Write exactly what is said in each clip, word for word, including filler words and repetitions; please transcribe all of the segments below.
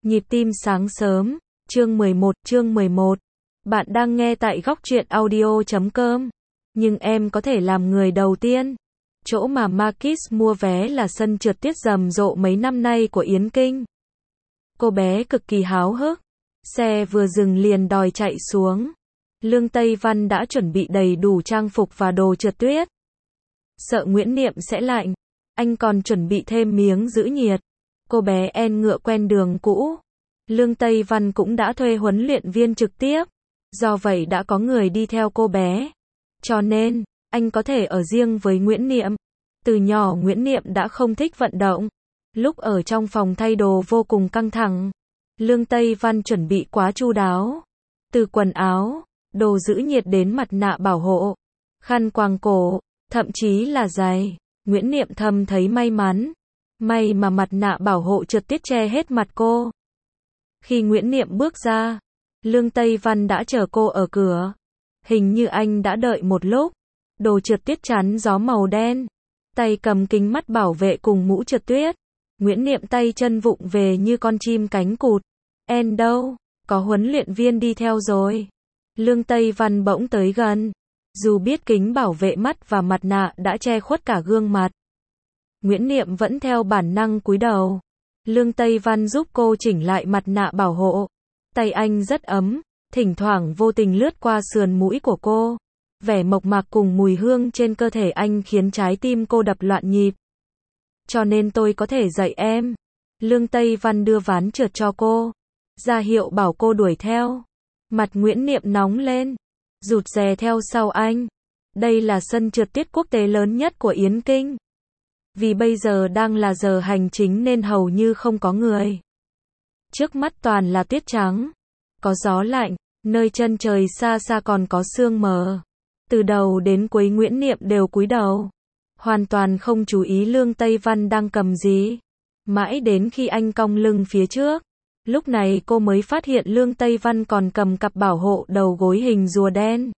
Nhịp tim sáng sớm, chương mười một, chương mười một. Bạn đang nghe tại góc truyện audio chấm com. Nhưng em có thể làm người đầu tiên. Chỗ mà Marquis mua vé là sân trượt tuyết rầm rộ mấy năm nay của Yến Kinh. Cô bé cực kỳ háo hức. Xe vừa dừng liền đòi chạy xuống. Lương Tây Văn đã chuẩn bị đầy đủ trang phục và đồ trượt tuyết. Sợ Nguyễn Niệm sẽ lạnh, anh còn chuẩn bị thêm miếng giữ nhiệt. Cô bé en ngựa quen đường cũ. Lương Tây Văn cũng đã thuê huấn luyện viên trực tiếp. Do vậy đã có người đi theo cô bé. Cho nên, anh có thể ở riêng với Nguyễn Niệm. Từ nhỏ Nguyễn Niệm đã không thích vận động. Lúc ở trong phòng thay đồ vô cùng căng thẳng. Lương Tây Văn chuẩn bị quá chu đáo. Từ quần áo, đồ giữ nhiệt đến mặt nạ bảo hộ, khăn quàng cổ, thậm chí là giày. Nguyễn Niệm thầm thấy may mắn. May mà mặt nạ bảo hộ trượt tuyết che hết mặt cô. Khi Nguyễn Niệm bước ra, Lương Tây Văn đã chờ cô ở cửa. Hình như anh đã đợi một lúc. Đồ trượt tuyết chắn gió màu đen. Tay cầm kính mắt bảo vệ cùng mũ trượt tuyết. Nguyễn Niệm tay chân vụng về như con chim cánh cụt. En đâu? Có huấn luyện viên đi theo rồi. Lương Tây Văn bỗng tới gần. Dù biết kính bảo vệ mắt và mặt nạ đã che khuất cả gương mặt, Nguyễn Niệm vẫn theo bản năng cúi đầu. Lương Tây Văn giúp cô chỉnh lại mặt nạ bảo hộ. Tay anh rất ấm, thỉnh thoảng vô tình lướt qua sườn mũi của cô. Vẻ mộc mạc cùng mùi hương trên cơ thể anh khiến trái tim cô đập loạn nhịp. Cho nên tôi có thể dạy em. Lương Tây Văn đưa ván trượt cho cô, ra hiệu bảo cô đuổi theo. Mặt Nguyễn Niệm nóng lên, rụt rè theo sau anh. Đây là sân trượt tuyết quốc tế lớn nhất của Yến Kinh. Vì bây giờ đang là giờ hành chính nên hầu như không có người. Trước mắt toàn là tuyết trắng. Có gió lạnh, nơi chân trời xa xa còn có sương mờ. Từ đầu đến cuối Nguyễn Niệm đều cúi đầu. Hoàn toàn không chú ý Lương Tây Văn đang cầm gì. Mãi đến khi anh cong lưng phía trước. Lúc này cô mới phát hiện Lương Tây Văn còn cầm cặp bảo hộ đầu gối hình rùa đen.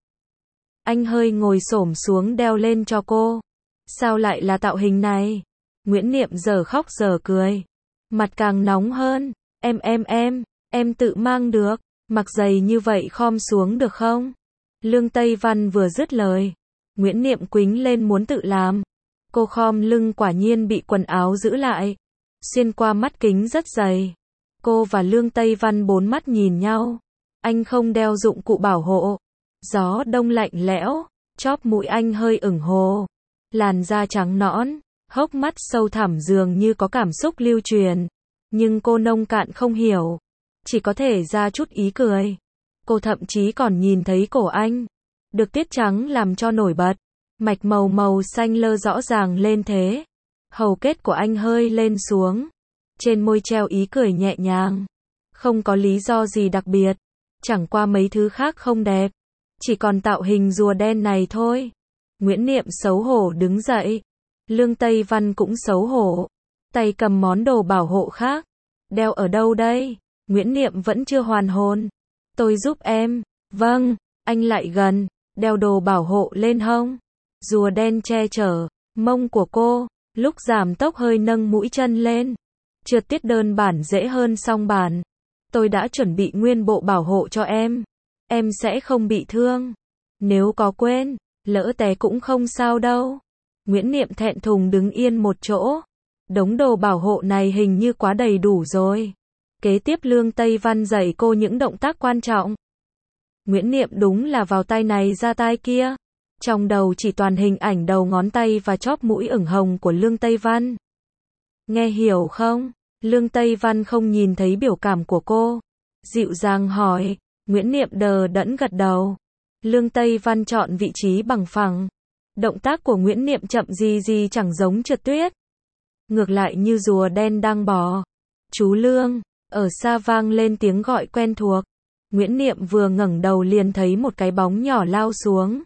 Anh hơi ngồi xổm xuống đeo lên cho cô. Sao lại là tạo hình này? Nguyễn Niệm giờ khóc giờ cười. Mặt càng nóng hơn. Em em em, em tự mang được. Mặc giày như vậy khom xuống được không? Lương Tây Văn vừa dứt lời. Nguyễn Niệm quýnh lên muốn tự làm. Cô khom lưng quả nhiên bị quần áo giữ lại. Xuyên qua mắt kính rất dày. Cô và Lương Tây Văn bốn mắt nhìn nhau. Anh không đeo dụng cụ bảo hộ. Gió đông lạnh lẽo, chóp mũi anh hơi ửng hồ. Làn da trắng nõn, hốc mắt sâu thẳm dường như có cảm xúc lưu truyền. Nhưng cô nông cạn không hiểu. Chỉ có thể ra chút ý cười. Cô thậm chí còn nhìn thấy cổ anh. Được tuyết trắng làm cho nổi bật. Mạch màu màu xanh lơ rõ ràng lên thế. Hầu kết của anh hơi lên xuống. Trên môi treo ý cười nhẹ nhàng. Không có lý do gì đặc biệt. Chẳng qua mấy thứ khác không đẹp. Chỉ còn tạo hình rùa đen này thôi. Nguyễn Niệm xấu hổ đứng dậy. Lương Tây Văn cũng xấu hổ. Tay cầm món đồ bảo hộ khác. Đeo ở đâu đây? Nguyễn Niệm vẫn chưa hoàn hồn. Tôi giúp em. Vâng. Anh lại gần. Đeo đồ bảo hộ lên hông. Rùa đen che chở mông của cô. Lúc giảm tốc hơi nâng mũi chân lên. Trượt tuyết đơn bản dễ hơn song bản. Tôi đã chuẩn bị nguyên bộ bảo hộ cho em. Em sẽ không bị thương. Nếu có quên, lỡ té cũng không sao đâu. Nguyễn Niệm thẹn thùng đứng yên một chỗ. Đống đồ bảo hộ này hình như quá đầy đủ rồi. Kế tiếp Lương Tây Văn dạy cô những động tác quan trọng. Nguyễn Niệm đúng là vào tay này ra tay kia. Trong đầu chỉ toàn hình ảnh đầu ngón tay và chóp mũi ửng hồng của Lương Tây Văn. Nghe hiểu không? Lương Tây Văn không nhìn thấy biểu cảm của cô. Dịu dàng hỏi. Nguyễn Niệm đờ đẫn gật đầu. Lương Tây Văn chọn vị trí bằng phẳng. Động tác của Nguyễn Niệm chậm gì gì chẳng giống trượt tuyết. Ngược lại như rùa đen đang bò. Chú Lương. Ở xa vang lên tiếng gọi quen thuộc. Nguyễn Niệm vừa ngẩng đầu liền thấy một cái bóng nhỏ lao xuống.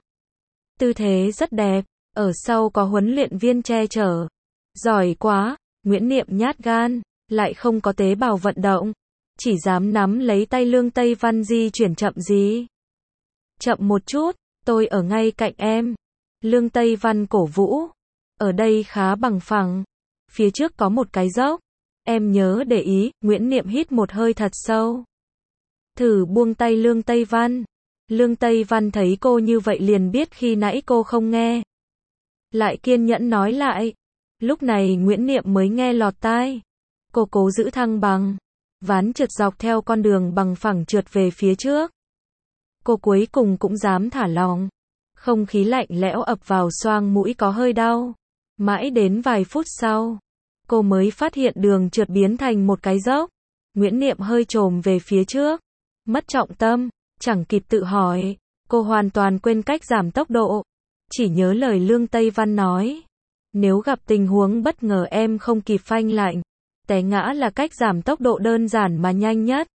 Tư thế rất đẹp. Ở sau có huấn luyện viên che chở. Giỏi quá. Nguyễn Niệm nhát gan. Lại không có tế bào vận động. Chỉ dám nắm lấy tay Lương Tây Văn di chuyển chậm gì. Chậm một chút. Tôi ở ngay cạnh em. Lương Tây Văn cổ vũ. Ở đây khá bằng phẳng. Phía trước có một cái dốc. Em nhớ để ý, Nguyễn Niệm hít một hơi thật sâu. Thử buông tay Lương Tây Văn. Lương Tây Văn thấy cô như vậy liền biết khi nãy cô không nghe. Lại kiên nhẫn nói lại. Lúc này Nguyễn Niệm mới nghe lọt tai. Cô cố giữ thăng bằng. Ván trượt dọc theo con đường bằng phẳng trượt về phía trước. Cô cuối cùng cũng dám thả lỏng. Không khí lạnh lẽo ập vào xoang mũi có hơi đau. Mãi đến vài phút sau, cô mới phát hiện đường trượt biến thành một cái dốc. Nguyễn Niệm hơi chồm về phía trước. Mất trọng tâm, chẳng kịp tự hỏi. Cô hoàn toàn quên cách giảm tốc độ. Chỉ nhớ lời Lương Tây Văn nói. Nếu gặp tình huống bất ngờ em không kịp phanh lại, té ngã là cách giảm tốc độ đơn giản mà nhanh nhất.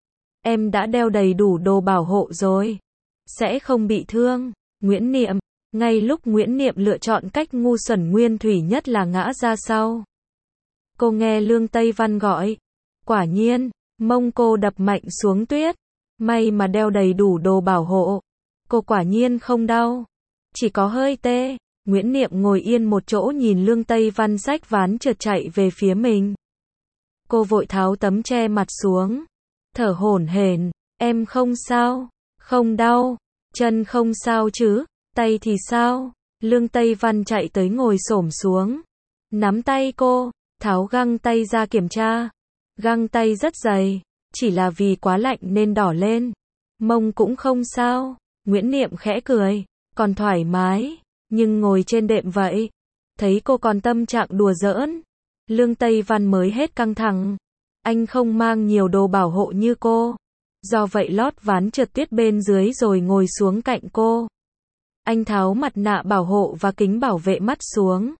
Em đã đeo đầy đủ đồ bảo hộ rồi. Sẽ không bị thương. Nguyễn Niệm. Ngay lúc Nguyễn Niệm lựa chọn cách ngu xuẩn nguyên thủy nhất là ngã ra sau. Cô nghe Lương Tây Văn gọi. Quả nhiên, mông cô đập mạnh xuống tuyết. May mà đeo đầy đủ đồ bảo hộ. Cô quả nhiên không đau. Chỉ có hơi tê. Nguyễn Niệm ngồi yên một chỗ nhìn Lương Tây Văn xách ván trượt chạy về phía mình. Cô vội tháo tấm che mặt xuống. Thở hổn hển. Em không sao. Không đau. Chân không sao chứ. Tay thì sao? Lương Tây Văn chạy tới ngồi xổm xuống. Nắm tay cô. Tháo găng tay ra kiểm tra. Găng tay rất dày. Chỉ là vì quá lạnh nên đỏ lên. Mông cũng không sao. Nguyễn Niệm khẽ cười. Còn thoải mái. Nhưng ngồi trên đệm vậy. Thấy cô còn tâm trạng đùa giỡn. Lương Tây Văn mới hết căng thẳng. Anh không mang nhiều đồ bảo hộ như cô. Do vậy lót ván trượt tuyết bên dưới rồi ngồi xuống cạnh cô. Anh tháo mặt nạ bảo hộ và kính bảo vệ mắt xuống.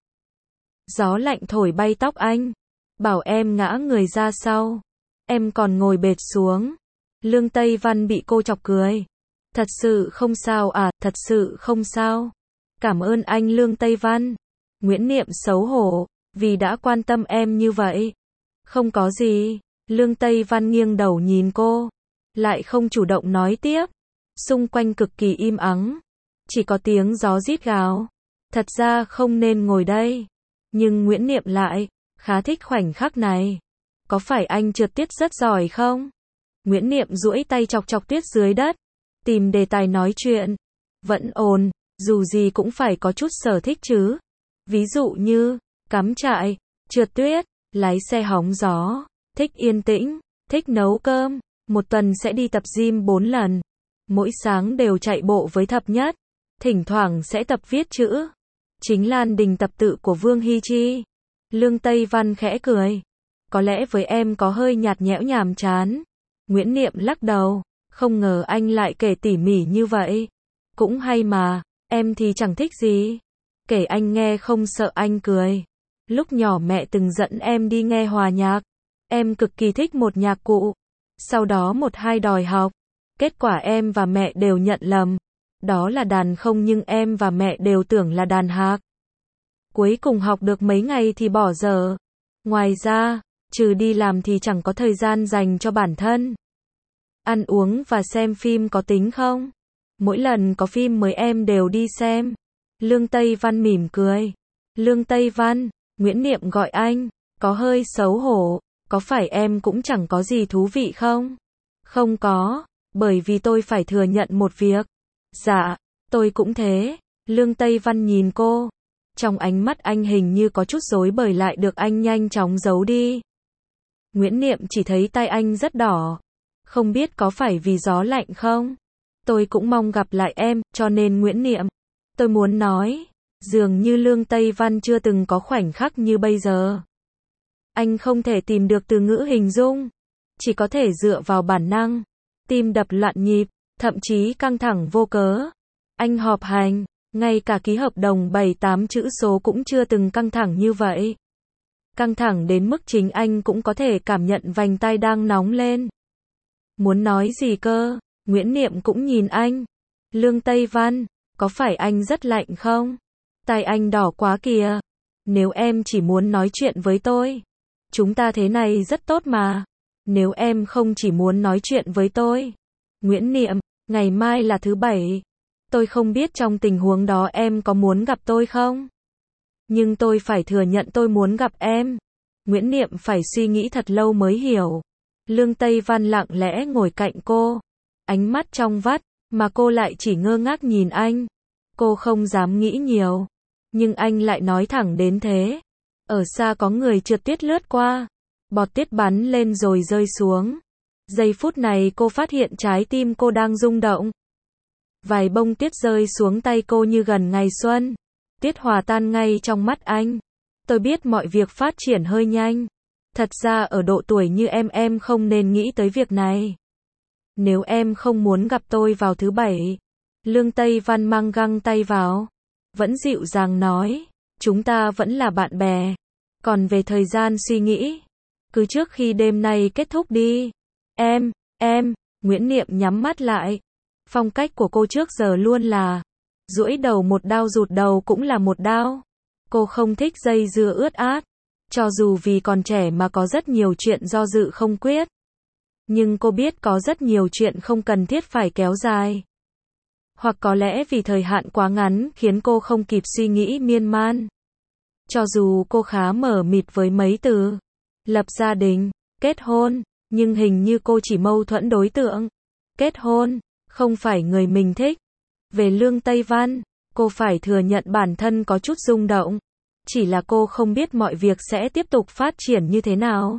Gió lạnh thổi bay tóc anh. Bảo em ngã người ra sau. Em còn ngồi bệt xuống. Lương Tây Văn bị cô chọc cười. Thật sự không sao à, thật sự không sao. Cảm ơn anh Lương Tây Văn. Nguyễn Niệm xấu hổ, vì đã quan tâm em như vậy. Không có gì. Lương Tây Văn nghiêng đầu nhìn cô. Lại không chủ động nói tiếp. Xung quanh cực kỳ im ắng. Chỉ có tiếng gió rít gào. Thật ra không nên ngồi đây. Nhưng Nguyễn Niệm lại khá thích khoảnh khắc này. Có phải anh trượt tuyết rất giỏi không? Nguyễn Niệm duỗi tay chọc chọc tuyết dưới đất. Tìm đề tài nói chuyện. Vẫn ổn, dù gì cũng phải có chút sở thích chứ. Ví dụ như, cắm trại, trượt tuyết, lái xe hóng gió, thích yên tĩnh, thích nấu cơm. Một tuần sẽ đi tập gym bốn lần. Mỗi sáng đều chạy bộ với thập nhất. Thỉnh thoảng sẽ tập viết chữ. Chính Lan Đình tập tự của Vương Hy Chi. Lương Tây Văn khẽ cười. Có lẽ với em có hơi nhạt nhẽo nhàm chán. Nguyễn Niệm lắc đầu. Không ngờ anh lại kể tỉ mỉ như vậy. Cũng hay mà, em thì chẳng thích gì. Kể anh nghe không sợ anh cười. Lúc nhỏ mẹ từng dẫn em đi nghe hòa nhạc. Em cực kỳ thích một nhạc cụ. Sau đó một hai đòi học. Kết quả em và mẹ đều nhận lầm. Đó là đàn không nhưng em và mẹ đều tưởng là đàn hạc. Cuối cùng học được mấy ngày thì bỏ dở. Ngoài ra, trừ đi làm thì chẳng có thời gian dành cho bản thân. Ăn uống và xem phim có tính không? Mỗi lần có phim mới em đều đi xem. Lương Tây Văn mỉm cười. Lương Tây Văn, Nguyễn Niệm gọi anh, có hơi xấu hổ. Có phải em cũng chẳng có gì thú vị không? Không có, bởi vì tôi phải thừa nhận một việc. Dạ, tôi cũng thế. Lương Tây Văn nhìn cô. Trong ánh mắt anh hình như có chút rối bời lại được anh nhanh chóng giấu đi. Nguyễn Niệm chỉ thấy tay anh rất đỏ. Không biết có phải vì gió lạnh không? Tôi cũng mong gặp lại em, cho nên Nguyễn Niệm. Tôi muốn nói, dường như Lương Tây Văn chưa từng có khoảnh khắc như bây giờ. Anh không thể tìm được từ ngữ hình dung. Chỉ có thể dựa vào bản năng. Tim đập loạn nhịp, thậm chí căng thẳng vô cớ. Anh họp hành, ngay cả ký hợp đồng bảy tám chữ số cũng chưa từng căng thẳng như vậy. Căng thẳng đến mức chính anh cũng có thể cảm nhận vành tai đang nóng lên. Muốn nói gì cơ? Nguyễn Niệm cũng nhìn anh. Lương Tây Văn, có phải anh rất lạnh không? Tai anh đỏ quá kìa. Nếu em chỉ muốn nói chuyện với tôi, chúng ta thế này rất tốt mà. Nếu em không chỉ muốn nói chuyện với tôi. Nguyễn Niệm, ngày mai là thứ bảy. Tôi không biết trong tình huống đó em có muốn gặp tôi không? Nhưng tôi phải thừa nhận tôi muốn gặp em. Nguyễn Niệm phải suy nghĩ thật lâu mới hiểu. Lương Tây Văn lặng lẽ ngồi cạnh cô. Ánh mắt trong vắt, mà cô lại chỉ ngơ ngác nhìn anh. Cô không dám nghĩ nhiều. Nhưng anh lại nói thẳng đến thế. Ở xa có người trượt tuyết lướt qua. Bọt tuyết bắn lên rồi rơi xuống. Giây phút này cô phát hiện trái tim cô đang rung động. Vài bông tuyết rơi xuống tay cô như gần ngày xuân. Tuyết hòa tan ngay trong mắt anh. Tôi biết mọi việc phát triển hơi nhanh. Thật ra ở độ tuổi như em em không nên nghĩ tới việc này. Nếu em không muốn gặp tôi vào thứ bảy. Lương Tây Văn mang găng tay vào. Vẫn dịu dàng nói. Chúng ta vẫn là bạn bè. Còn về thời gian suy nghĩ. Cứ trước khi đêm nay kết thúc đi. Em, em, Nguyễn Niệm nhắm mắt lại. Phong cách của cô trước giờ luôn là duỗi đầu một đao rụt đầu cũng là một đao. Cô không thích dây dưa ướt át. Cho dù vì còn trẻ mà có rất nhiều chuyện do dự không quyết. Nhưng cô biết có rất nhiều chuyện không cần thiết phải kéo dài. Hoặc có lẽ vì thời hạn quá ngắn khiến cô không kịp suy nghĩ miên man. Cho dù cô khá mờ mịt với mấy từ lập gia đình, kết hôn, nhưng hình như cô chỉ mâu thuẫn đối tượng. Kết hôn, không phải người mình thích. Về Lương Tây Văn, cô phải thừa nhận bản thân có chút rung động. Chỉ là cô không biết mọi việc sẽ tiếp tục phát triển như thế nào.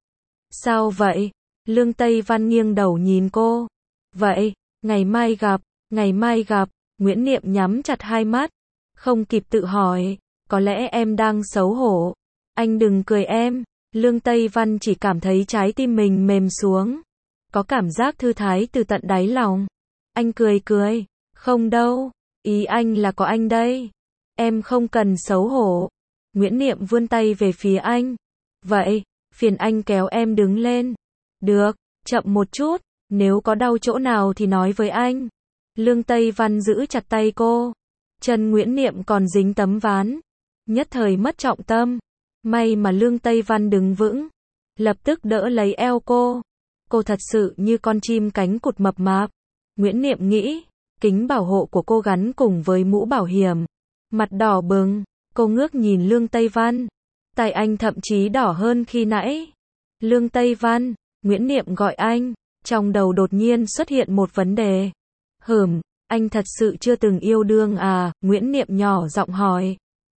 Sao vậy? Lương Tây Văn nghiêng đầu nhìn cô. Vậy, ngày mai gặp, ngày mai gặp. Nguyễn Niệm nhắm chặt hai mắt. Không kịp tự hỏi, có lẽ em đang xấu hổ. Anh đừng cười em. Lương Tây Văn chỉ cảm thấy trái tim mình mềm xuống. Có cảm giác thư thái từ tận đáy lòng. Anh cười cười. Không đâu, ý anh là có anh đây. Em không cần xấu hổ. Nguyễn Niệm vươn tay về phía anh. Vậy, phiền anh kéo em đứng lên. Được, chậm một chút, nếu có đau chỗ nào thì nói với anh. Lương Tây Văn giữ chặt tay cô. Chân Nguyễn Niệm còn dính tấm ván. Nhất thời mất trọng tâm. May mà Lương Tây Văn đứng vững. Lập tức đỡ lấy eo cô. Cô thật sự như con chim cánh cụt mập mạp. Nguyễn Niệm nghĩ. Kính bảo hộ của cô gắn cùng với mũ bảo hiểm. Mặt đỏ bừng. Cô ngước nhìn Lương Tây Văn. Tai anh thậm chí đỏ hơn khi nãy. Lương Tây Văn. Nguyễn Niệm gọi anh. Trong đầu đột nhiên xuất hiện một vấn đề. Hửm, anh thật sự chưa từng yêu đương à? Nguyễn Niệm nhỏ giọng hỏi.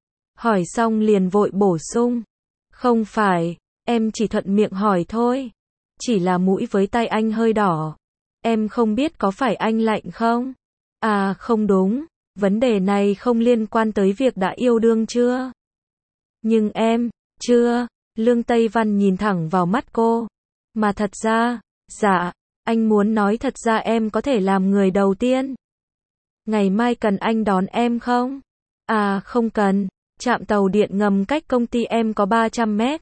Hỏi xong liền vội bổ sung. Không phải, em chỉ thuận miệng hỏi thôi. Chỉ là mũi với tay anh hơi đỏ. Em không biết có phải anh lạnh không? À không đúng, vấn đề này không liên quan tới việc đã yêu đương chưa? Nhưng em, chưa. Lương Tây Văn nhìn thẳng vào mắt cô. Mà thật ra, dạ, anh muốn nói thật ra em có thể làm người đầu tiên. Ngày mai cần anh đón em không? À không cần, trạm tàu điện ngầm cách công ty em có ba trăm mét.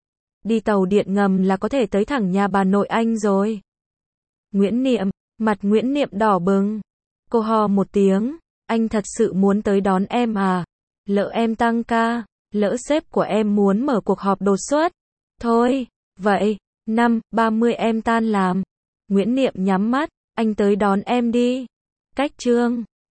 Đi tàu điện ngầm là có thể tới thẳng nhà bà nội anh rồi. Nguyễn Niệm, mặt Nguyễn Niệm đỏ bừng. Cô ho một tiếng, anh thật sự muốn tới đón em à? Lỡ em tăng ca, lỡ sếp của em muốn mở cuộc họp đột xuất. Thôi, vậy, năm ba mươi em tan làm. Nguyễn Niệm nhắm mắt, anh tới đón em đi. Cách chương